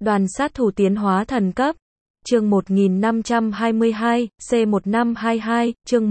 Đoàn sát thủ tiến hóa thần cấp. Chương 1522, C1522, chương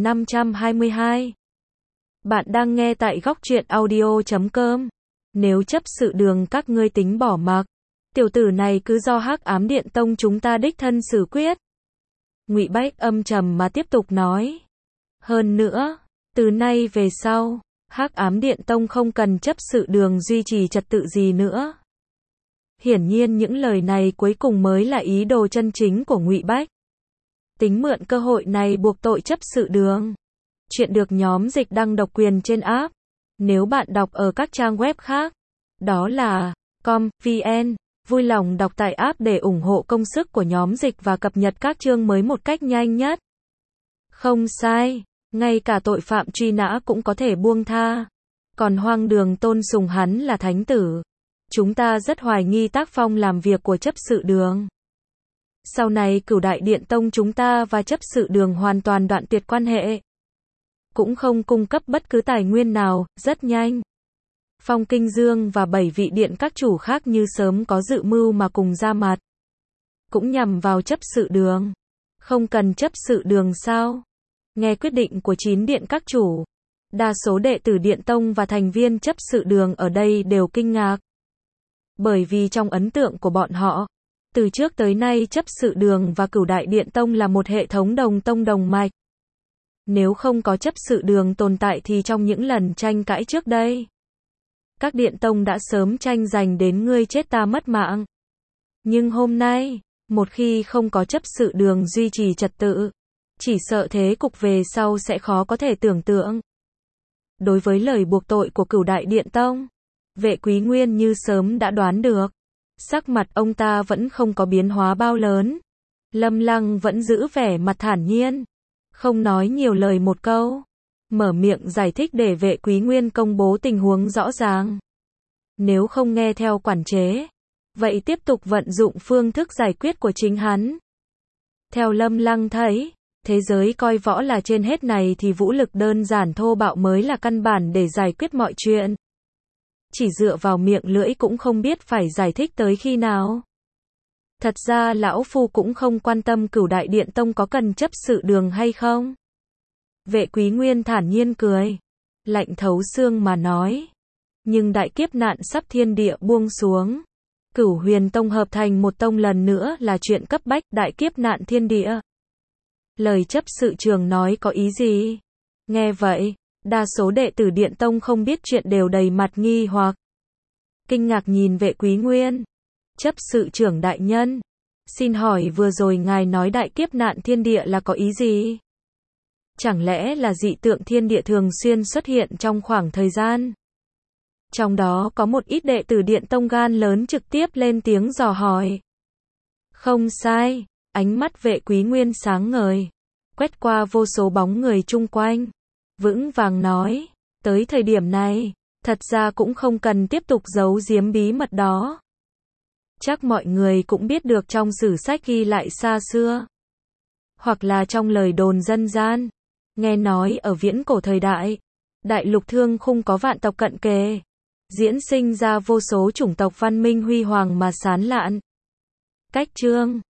1522. Bạn đang nghe tại góc truyện audio.com. Nếu chấp sự đường các ngươi tính bỏ mặc, tiểu tử này cứ do Hắc Ám Điện Tông chúng ta đích thân xử quyết. Ngụy Bách âm trầm mà tiếp tục nói. Hơn nữa, từ nay về sau, Hắc Ám Điện Tông không cần chấp sự đường duy trì trật tự gì nữa. Hiển nhiên những lời này cuối cùng mới là ý đồ chân chính của Ngụy Bách. Tính mượn cơ hội này buộc tội chấp sự đường. Chuyện được nhóm dịch đăng độc quyền trên app. Nếu bạn đọc ở các trang web khác, đó là com.vn, vui lòng đọc tại app để ủng hộ công sức của nhóm dịch và cập nhật các chương mới một cách nhanh nhất. Không sai, ngay cả tội phạm truy nã cũng có thể buông tha. Còn hoang đường tôn sùng hắn là thánh tử. Chúng ta rất hoài nghi tác phong làm việc của chấp sự đường. Sau này Cửu Đại Điện Tông chúng ta và chấp sự đường hoàn toàn đoạn tuyệt quan hệ. Cũng không cung cấp bất cứ tài nguyên nào, rất nhanh. Phong Kinh Dương và 7 vị điện các chủ khác như sớm có dự mưu mà cùng ra mặt. Cũng nhằm vào chấp sự đường. Không cần chấp sự đường sao? Nghe quyết định của 9 điện các chủ. Đa số đệ tử Điện Tông và thành viên chấp sự đường ở đây đều kinh ngạc. Bởi vì trong ấn tượng của bọn họ, từ trước tới nay chấp sự đường và Cửu Đại Điện Tông là một hệ thống đồng tông đồng mạch. Nếu không có chấp sự đường tồn tại thì trong những lần tranh cãi trước đây, các điện tông đã sớm tranh giành đến ngươi chết ta mất mạng. Nhưng hôm nay, một khi không có chấp sự đường duy trì trật tự, chỉ sợ thế cục về sau sẽ khó có thể tưởng tượng. Đối với lời buộc tội của Cửu Đại Điện Tông, Vệ Quý Nguyên như sớm đã đoán được. Sắc mặt ông ta vẫn không có biến hóa bao lớn. Lâm Lăng vẫn giữ vẻ mặt thản nhiên, không nói nhiều lời một câu, mở miệng giải thích để Vệ Quý Nguyên công bố tình huống rõ ràng. Nếu không nghe theo quản chế, vậy tiếp tục vận dụng phương thức giải quyết của chính hắn. Theo Lâm Lăng thấy, thế giới coi võ là trên hết này thì vũ lực đơn giản thô bạo mới là căn bản để giải quyết mọi chuyện. Chỉ dựa vào miệng lưỡi cũng không biết phải giải thích tới khi nào. Thật ra lão phu cũng không quan tâm Cửu Đại Điện Tông có cần chấp sự đường hay không. Vệ Quý Nguyên thản nhiên cười, lạnh thấu xương mà nói. Nhưng đại kiếp nạn sắp thiên địa buông xuống, Cửu Huyền Tông hợp thành một tông lần nữa là chuyện cấp bách. Đại kiếp nạn thiên địa. Lời chấp sự trường nói có ý gì? Nghe vậy, đa số đệ tử Điện Tông không biết chuyện đều đầy mặt nghi hoặc kinh ngạc nhìn Vệ Quý Nguyên. Chấp sự trưởng đại nhân, xin hỏi vừa rồi ngài nói đại kiếp nạn thiên địa là có ý gì? Chẳng lẽ là dị tượng thiên địa thường xuyên xuất hiện trong khoảng thời gian? Trong đó có một ít đệ tử Điện Tông gan lớn trực tiếp lên tiếng dò hỏi. Không sai, ánh mắt Vệ Quý Nguyên sáng ngời, quét qua vô số bóng người chung quanh, vững vàng nói, tới thời điểm này, thật ra cũng không cần tiếp tục giấu giếm bí mật đó. Chắc mọi người cũng biết được trong sử sách ghi lại xa xưa, hoặc là trong lời đồn dân gian, nghe nói ở viễn cổ thời đại, đại lục Thương Khung có vạn tộc cận kề, diễn sinh ra vô số chủng tộc văn minh huy hoàng mà sán lạn. Cách chương